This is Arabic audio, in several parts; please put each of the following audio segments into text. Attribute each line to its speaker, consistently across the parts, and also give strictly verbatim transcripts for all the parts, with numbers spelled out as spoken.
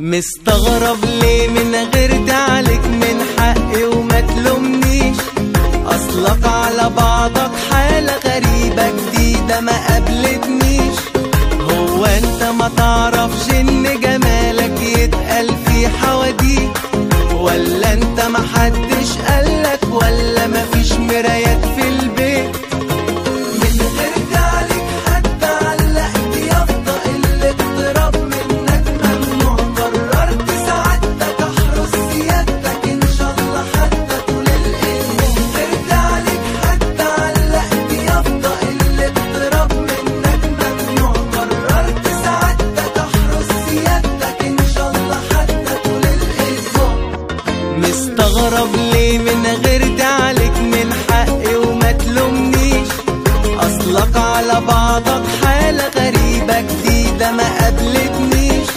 Speaker 1: مستغرب ليه من غيرتي عليك من حقي وما تلومنيش، اصلك على بعضك حالة غريبة جديدة ما قابلتنيش. هو انت ما تعرفش ان جمالك يتقال في حواديت، ولا انت ما حدش قالك، ولا ما فيش مرايات في البيت؟ من غيرتي عليك حتى علقت يافطة الاقتراب منك ممنوع، قررت سعادتك احرس سيادتك ان شاء الله حتى طول الاسبوع. من غيرتي عليك حتى علقت يافطة الاقتراب منك ممنوع، قررت سعادتك احرس سيادتك ان شاء الله حتى طول الاسبوع. مستغرب ليه من غيرتي عليك من حقي وما تلومنيش، اصلك على بعضك حالة غريبة جديدة ما قابلتنيش.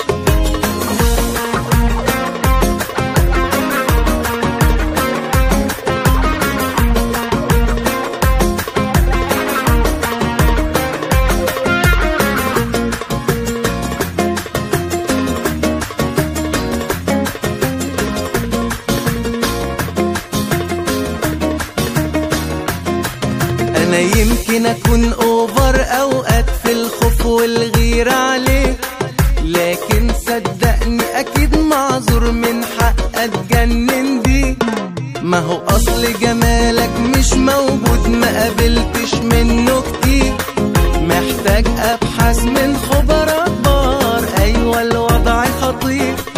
Speaker 1: أنا يمكن أكون أوفر أوقات في الخوف والغيرة عليك، لكن صدقني أكيد معذور من حق أتجنن بيك. ما هو أصل جمالك مش موجود، ما قابلتش منه كتير، محتاج أبحث من خبراء كبار. أيوة الوضع خطير.